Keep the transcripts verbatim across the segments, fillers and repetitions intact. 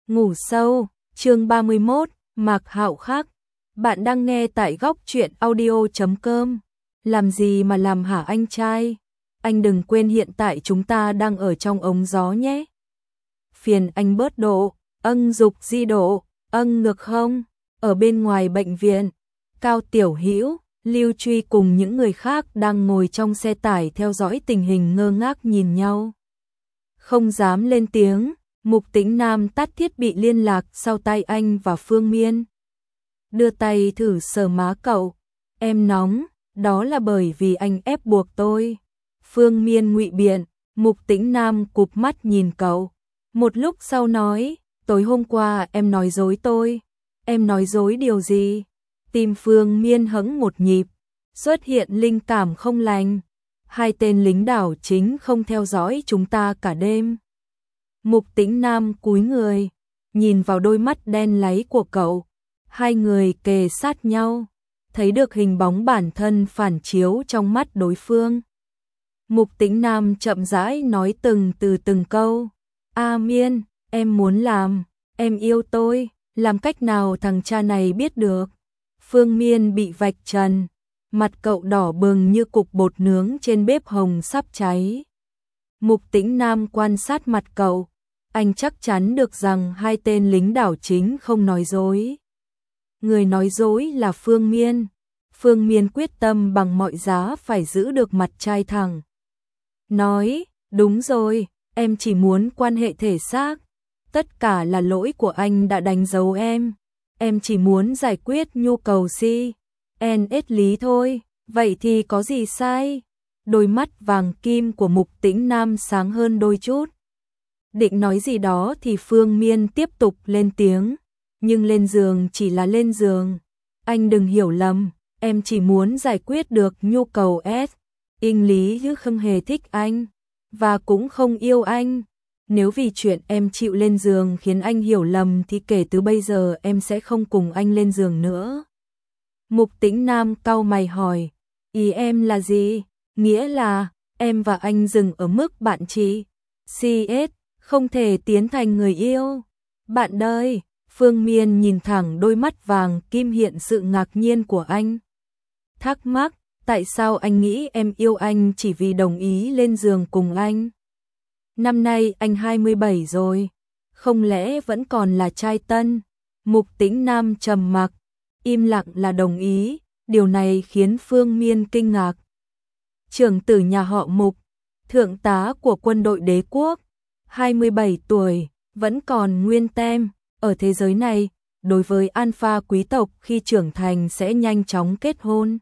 Ngủ sâu, chương ba mươi mốt, Mạc Hạo Khắc. Bạn đang nghe tại góc truyện audio chấm com. Làm gì mà làm hả anh trai? Anh đừng quên hiện tại chúng ta đang ở trong ống gió nhé. Phiền anh bớt độ, ân dục di độ, ân ngược không? Ở bên ngoài bệnh viện, Cao Tiểu Hữu, Lưu Truy cùng những người khác đang ngồi trong xe tải theo dõi tình hình ngơ ngác nhìn nhau. Không dám lên tiếng. Mục Tĩnh Nam tắt thiết bị liên lạc sau tay anh và Phương Miên. Đưa tay thử sờ má cậu. Em nóng, đó là bởi vì anh ép buộc tôi. Phương Miên ngụy biện, Mục Tĩnh Nam cụp mắt nhìn cậu. Một lúc sau nói, tối hôm qua em nói dối tôi. Em nói dối điều gì? Tim Phương Miên hững một nhịp, xuất hiện linh cảm không lành. Hai tên lính đảo chính không theo dõi chúng ta cả đêm. Mục Tĩnh Nam cúi người, nhìn vào đôi mắt đen láy của cậu. Hai người kề sát nhau, thấy được hình bóng bản thân phản chiếu trong mắt đối phương. Mục Tĩnh Nam chậm rãi nói từng từ từng câu. A Miên, em muốn làm, em yêu tôi, làm cách nào thằng cha này biết được? Phương Miên bị vạch trần, mặt cậu đỏ bừng như cục bột nướng trên bếp hồng sắp cháy. Mục Tĩnh Nam quan sát mặt cậu, anh chắc chắn được rằng hai tên lính đảo chính không nói dối. Người nói dối là Phương Miên. Phương Miên quyết tâm bằng mọi giá phải giữ được mặt trai thẳng. Nói, đúng rồi, em chỉ muốn quan hệ thể xác. Tất cả là lỗi của anh đã đánh dấu em. Em chỉ muốn giải quyết nhu cầu si, en ét lý thôi, vậy thì có gì sai? Đôi mắt vàng kim của Mục Tĩnh Nam sáng hơn đôi chút. Định nói gì đó thì Phương Miên tiếp tục lên tiếng. Nhưng lên giường chỉ là lên giường. Anh đừng hiểu lầm, em chỉ muốn giải quyết được nhu cầu S. Inh lý chứ không hề thích anh. Và cũng không yêu anh. Nếu vì chuyện em chịu lên giường khiến anh hiểu lầm thì kể từ bây giờ em sẽ không cùng anh lên giường nữa. Mục Tĩnh Nam cau mày hỏi. Ý em là gì? Nghĩa là, em và anh dừng ở mức bạn chị. xê ét, không thể tiến thành người yêu. Bạn đời, Phương Miên nhìn thẳng đôi mắt vàng kim hiện sự ngạc nhiên của anh. Thắc mắc, tại sao anh nghĩ em yêu anh chỉ vì đồng ý lên giường cùng anh? Năm nay anh hai mươi bảy rồi, không lẽ vẫn còn là trai tân? Mục Tĩnh Nam trầm mặc, im lặng là đồng ý, điều này khiến Phương Miên kinh ngạc. Trưởng tử nhà họ Mục, thượng tá của quân đội đế quốc, hai mươi bảy tuổi, vẫn còn nguyên tem. Ở thế giới này, đối với alpha quý tộc khi trưởng thành sẽ nhanh chóng kết hôn.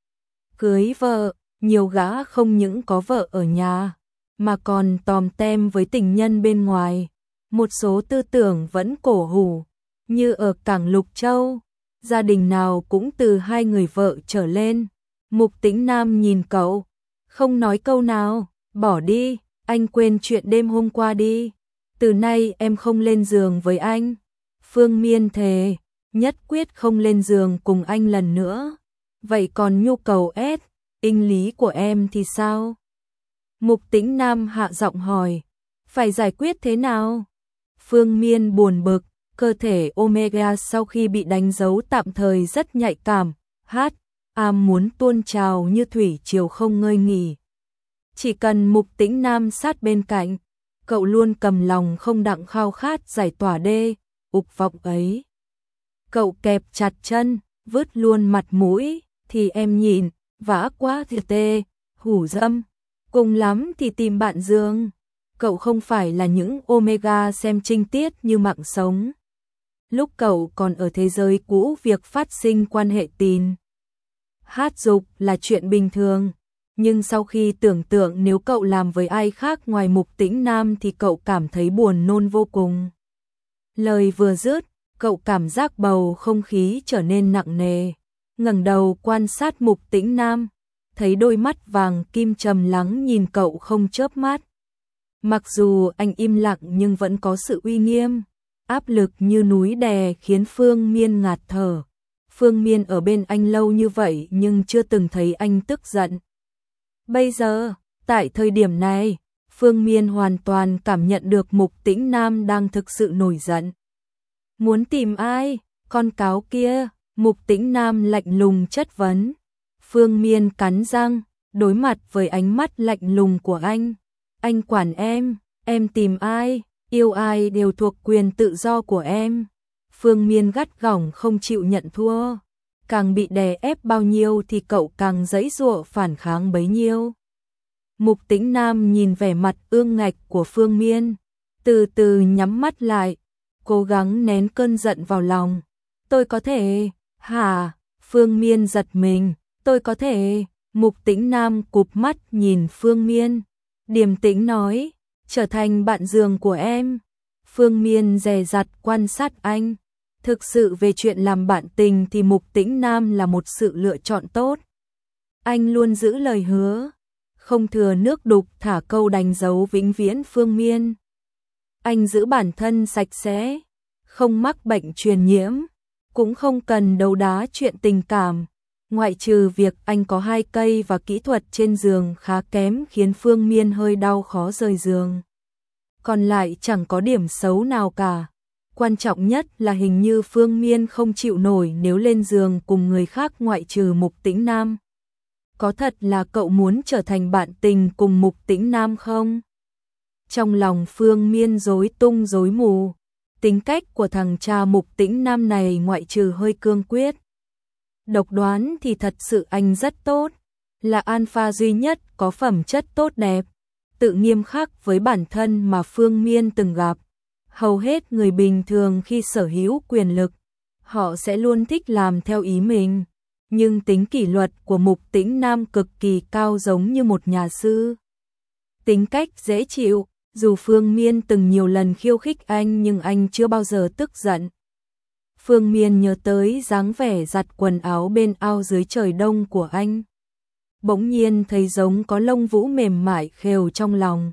Cưới vợ, nhiều gã không những có vợ ở nhà, mà còn tòm tem với tình nhân bên ngoài. Một số tư tưởng vẫn cổ hủ, như ở cảng Lục Châu, gia đình nào cũng từ hai người vợ trở lên. Mục Tĩnh Nam nhìn cậu, không nói câu nào, bỏ đi, anh quên chuyện đêm hôm qua đi. Từ nay em không lên giường với anh. Phương Miên thề, nhất quyết không lên giường cùng anh lần nữa. Vậy còn nhu cầu S, inh lý của em thì sao? Mục Tĩnh Nam hạ giọng hỏi, phải giải quyết thế nào? Phương Miên buồn bực, cơ thể Omega sau khi bị đánh dấu tạm thời rất nhạy cảm, hát, am muốn tuôn trào như thủy triều không ngơi nghỉ. Chỉ cần Mục Tĩnh Nam sát bên cạnh, cậu luôn cầm lòng không đặng khao khát giải tỏa đê, ục vọng ấy. Cậu kẹp chặt chân, vứt luôn mặt mũi, thì em nhìn, vã quá thì tê, hủ dâm, cùng lắm thì tìm bạn giường. Cậu không phải là những Omega xem trinh tiết như mạng sống. Lúc cậu còn ở thế giới cũ việc phát sinh quan hệ tình hát dục là chuyện bình thường. Nhưng sau khi tưởng tượng nếu cậu làm với ai khác ngoài Mục Tĩnh Nam thì cậu cảm thấy buồn nôn vô cùng. Lời vừa dứt, cậu cảm giác bầu không khí trở nên nặng nề. Ngẩng đầu quan sát Mục Tĩnh Nam, thấy đôi mắt vàng kim trầm lắng nhìn cậu không chớp mắt. Mặc dù anh im lặng nhưng vẫn có sự uy nghiêm, áp lực như núi đè khiến Phương Miên ngạt thở. Phương Miên ở bên anh lâu như vậy nhưng chưa từng thấy anh tức giận. Bây giờ, tại thời điểm này, Phương Miên hoàn toàn cảm nhận được Mục Tĩnh Nam đang thực sự nổi giận. Muốn tìm ai? Con cáo kia, Mục Tĩnh Nam lạnh lùng chất vấn. Phương Miên cắn răng, đối mặt với ánh mắt lạnh lùng của anh. Anh quản em, em tìm ai, yêu ai đều thuộc quyền tự do của em. Phương Miên gắt gỏng không chịu nhận thua. Càng bị đè ép bao nhiêu thì cậu càng giãy giụa phản kháng bấy nhiêu. Mục Tĩnh Nam nhìn vẻ mặt ương ngạch của Phương Miên, từ từ nhắm mắt lại, cố gắng nén cơn giận vào lòng. Tôi có thể, hả? Phương Miên giật mình, tôi có thể. Mục Tĩnh Nam cụp mắt nhìn Phương Miên, điềm tĩnh nói, trở thành bạn giường của em. Phương Miên dè dặt quan sát anh. Thực sự về chuyện làm bạn tình thì Mục Tĩnh Nam là một sự lựa chọn tốt. Anh luôn giữ lời hứa, không thừa nước đục thả câu đánh dấu vĩnh viễn Phương Miên. Anh giữ bản thân sạch sẽ, không mắc bệnh truyền nhiễm, cũng không cần đấu đá chuyện tình cảm. Ngoại trừ việc anh có hai cây và kỹ thuật trên giường khá kém khiến Phương Miên hơi đau khó rời giường. Còn lại chẳng có điểm xấu nào cả. Quan trọng nhất là hình như Phương Miên không chịu nổi nếu lên giường cùng người khác ngoại trừ Mục Tĩnh Nam. Có thật là cậu muốn trở thành bạn tình cùng Mục Tĩnh Nam không? Trong lòng Phương Miên rối tung rối mù. Tính cách của thằng cha Mục Tĩnh Nam này ngoại trừ hơi cương quyết, độc đoán thì thật sự anh rất tốt. Là alpha duy nhất có phẩm chất tốt đẹp, tự nghiêm khắc với bản thân mà Phương Miên từng gặp. Hầu hết người bình thường khi sở hữu quyền lực, họ sẽ luôn thích làm theo ý mình. Nhưng tính kỷ luật của Mục Tĩnh Nam cực kỳ cao giống như một nhà sư. Tính cách dễ chịu, dù Phương Miên từng nhiều lần khiêu khích anh nhưng anh chưa bao giờ tức giận. Phương Miên nhớ tới dáng vẻ giặt quần áo bên ao dưới trời đông của anh. Bỗng nhiên thấy giống có lông vũ mềm mại khều trong lòng.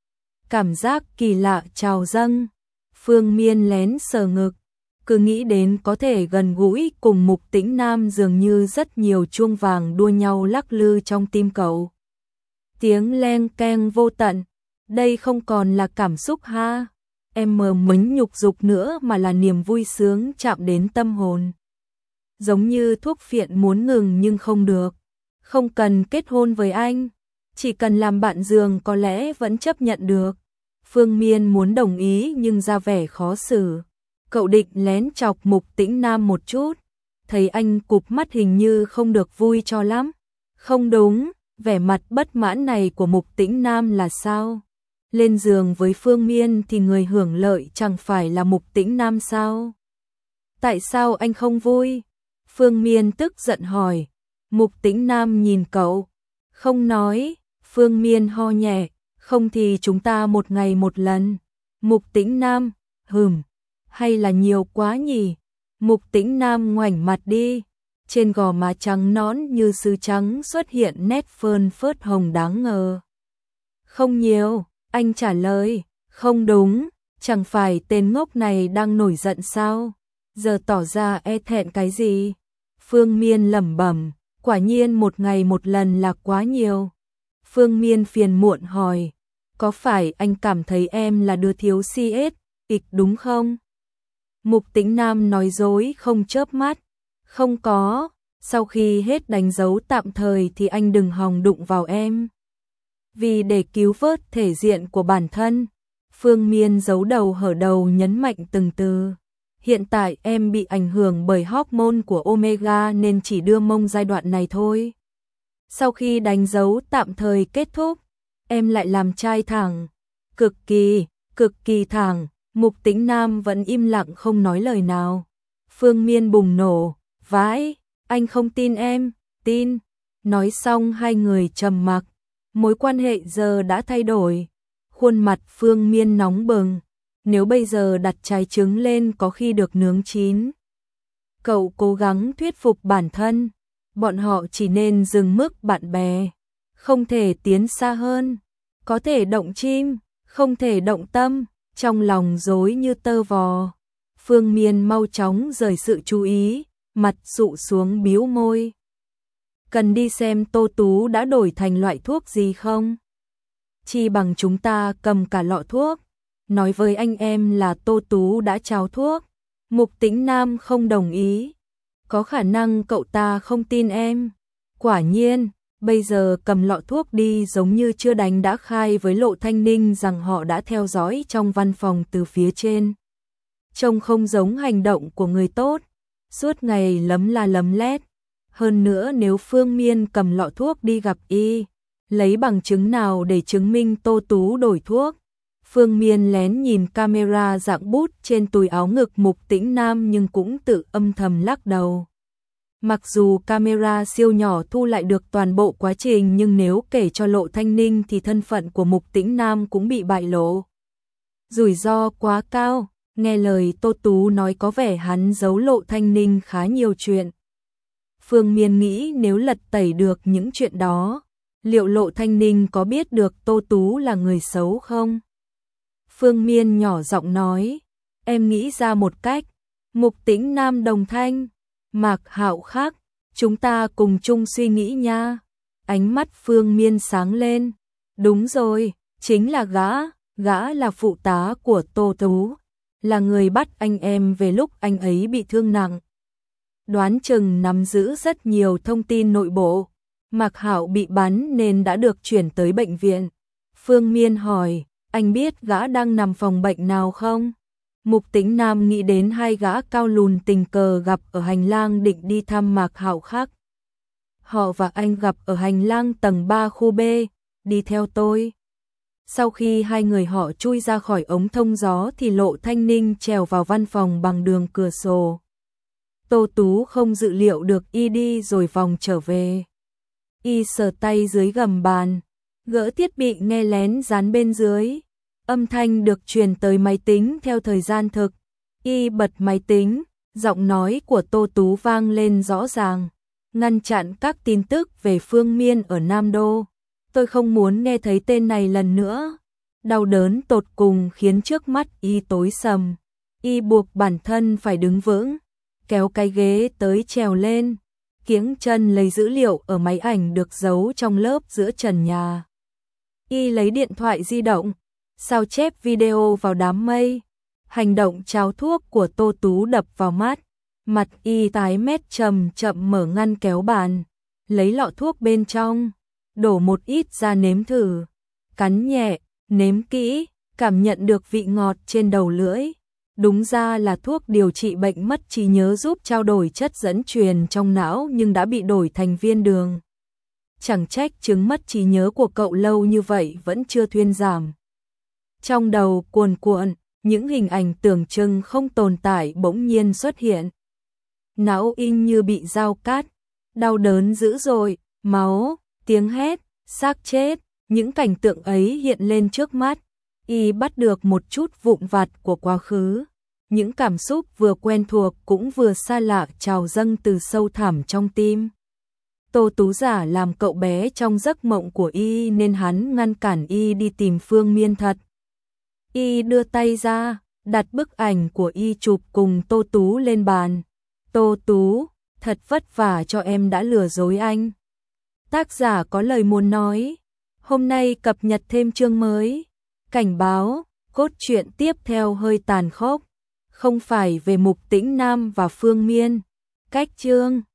Cảm giác kỳ lạ trào dâng. Phương Miên lén sờ ngực, cứ nghĩ đến có thể gần gũi cùng Mục Tĩnh Nam dường như rất nhiều chuông vàng đua nhau lắc lư trong tim cậu. Tiếng leng keng vô tận, đây không còn là cảm xúc ha, em mờ mấn nhục dục nữa mà là niềm vui sướng chạm đến tâm hồn. Giống như thuốc phiện muốn ngừng nhưng không được. Không cần kết hôn với anh, chỉ cần làm bạn giường có lẽ vẫn chấp nhận được. Phương Miên muốn đồng ý nhưng ra vẻ khó xử. Cậu định lén chọc Mục Tĩnh Nam một chút, thấy anh cụp mắt hình như không được vui cho lắm. Không đúng, vẻ mặt bất mãn này của Mục Tĩnh Nam là sao? Lên giường với Phương Miên thì người hưởng lợi chẳng phải là Mục Tĩnh Nam sao? Tại sao anh không vui? Phương Miên tức giận hỏi. Mục Tĩnh Nam nhìn cậu, không nói. Phương Miên ho nhẹ, không thì chúng ta một ngày một lần. Mục Tĩnh Nam, hừm, hay là nhiều quá nhỉ? Mục Tĩnh Nam ngoảnh mặt đi, trên gò má trắng nõn như sứ trắng xuất hiện nét phơn phớt hồng đáng ngờ. Không nhiều, anh trả lời. Không đúng, chẳng phải tên ngốc này đang nổi giận sao? Giờ tỏ ra e thẹn cái gì? Phương Miên lẩm bẩm, quả nhiên một ngày một lần là quá nhiều. Phương Miên phiền muộn hỏi, có phải anh cảm thấy em là đứa thiếu xê ét, ịch đúng không? Mục Tĩnh Nam nói dối không chớp mắt, không có, sau khi hết đánh dấu tạm thời thì anh đừng hòng đụng vào em. Vì để cứu vớt thể diện của bản thân, Phương Miên giấu đầu hở đầu nhấn mạnh từng từ. Hiện tại em bị ảnh hưởng bởi hormone của Omega nên chỉ đưa mông giai đoạn này thôi. Sau khi đánh dấu tạm thời kết thúc, em lại làm trai thẳng. Cực kỳ, cực kỳ thẳng. Mục Tĩnh Nam vẫn im lặng không nói lời nào. Phương Miên bùng nổ, vãi, anh không tin em, tin. Nói xong hai người trầm mặc. Mối quan hệ giờ đã thay đổi. Khuôn mặt Phương Miên nóng bừng. Nếu bây giờ đặt trái trứng lên có khi được nướng chín. Cậu cố gắng thuyết phục bản thân. Bọn họ chỉ nên dừng mức bạn bè. Không thể tiến xa hơn. Có thể động chim, không thể động tâm. Trong lòng rối như tơ vò. Phương Miên mau chóng rời sự chú ý. Mặt sụ xuống bĩu môi. Cần đi xem Tô Tú đã đổi thành loại thuốc gì không? Chi bằng chúng ta cầm cả lọ thuốc. Nói với anh em là Tô Tú đã trao thuốc. Mục Tĩnh Nam không đồng ý. Có khả năng cậu ta không tin em. Quả nhiên, bây giờ cầm lọ thuốc đi giống như chưa đánh đã khai với Lộ Thanh Ninh rằng họ đã theo dõi trong văn phòng từ phía trên. Trông không giống hành động của người tốt, suốt ngày lấm la lấm lét. Hơn nữa nếu Phương Miên cầm lọ thuốc đi gặp y, lấy bằng chứng nào để chứng minh Tô Tú đổi thuốc? Phương Miên lén nhìn camera dạng bút trên túi áo ngực Mục Tĩnh Nam nhưng cũng tự âm thầm lắc đầu. Mặc dù camera siêu nhỏ thu lại được toàn bộ quá trình nhưng nếu kể cho Lộ Thanh Ninh thì thân phận của Mục Tĩnh Nam cũng bị bại lộ. Rủi ro quá cao, nghe lời Tô Tú nói có vẻ hắn giấu Lộ Thanh Ninh khá nhiều chuyện. Phương Miên nghĩ nếu lật tẩy được những chuyện đó, liệu Lộ Thanh Ninh có biết được Tô Tú là người xấu không? Phương Miên nhỏ giọng nói, em nghĩ ra một cách. Mục Tĩnh Nam đồng thanh, Mạc Hạo khác, chúng ta cùng chung suy nghĩ nha. Ánh mắt Phương Miên sáng lên, đúng rồi, chính là gã, gã là phụ tá của Tô Tú, là người bắt anh em về lúc anh ấy bị thương nặng. Đoán chừng nắm giữ rất nhiều thông tin nội bộ. Mạc Hạo bị bắn nên đã được chuyển tới bệnh viện. Phương Miên hỏi, anh biết gã đang nằm phòng bệnh nào không? Mục Tĩnh Nam nghĩ đến hai gã cao lùn tình cờ gặp ở hành lang định đi thăm Mạc Hạo khác. Họ và anh gặp ở hành lang tầng ba khu B, đi theo tôi. Sau khi hai người họ chui ra khỏi ống thông gió thì Lộ Thanh Ninh trèo vào văn phòng bằng đường cửa sổ. Tô Tú không dự liệu được y đi rồi vòng trở về. Y sờ tay dưới gầm bàn, gỡ thiết bị nghe lén dán bên dưới. Âm thanh được truyền tới máy tính theo thời gian thực. Y bật máy tính, giọng nói của Tô Tú vang lên rõ ràng, ngăn chặn các tin tức về Phương Miên ở Nam Đô. Tôi không muốn nghe thấy tên này lần nữa. Đau đớn tột cùng khiến trước mắt Y tối sầm. Y buộc bản thân phải đứng vững, kéo cái ghế tới trèo lên, kiếng chân lấy dữ liệu ở máy ảnh được giấu trong lớp giữa trần nhà. Y lấy điện thoại di động, sao chép video vào đám mây. Hành động trao thuốc của Tô Tú đập vào mắt, mặt Y tái mét chậm chậm mở ngăn kéo bàn, lấy lọ thuốc bên trong, đổ một ít ra nếm thử, cắn nhẹ, nếm kỹ, cảm nhận được vị ngọt trên đầu lưỡi. Đúng ra là thuốc điều trị bệnh mất trí nhớ giúp trao đổi chất dẫn truyền trong não nhưng đã bị đổi thành viên đường. Chẳng trách chứng mất trí nhớ của cậu lâu như vậy vẫn chưa thuyên giảm. Trong đầu cuồn cuộn, những hình ảnh tưởng chừng không tồn tại bỗng nhiên xuất hiện. Não in như bị dao cắt, đau đớn dữ dội, máu, tiếng hét, xác chết, những cảnh tượng ấy hiện lên trước mắt. Y bắt được một chút vụn vặt của quá khứ, những cảm xúc vừa quen thuộc cũng vừa xa lạ trào dâng từ sâu thẳm trong tim. Tô Tú giả làm cậu bé trong giấc mộng của Y nên hắn ngăn cản Y đi tìm Phương Miên thật. Y đưa tay ra, đặt bức ảnh của Y chụp cùng Tô Tú lên bàn. Tô Tú, thật vất vả cho em đã lừa dối anh. Tác giả có lời muốn nói. Hôm nay cập nhật thêm chương mới. Cảnh báo, cốt truyện tiếp theo hơi tàn khốc. Không phải về Mục Tĩnh Nam và Phương Miên. Cách chương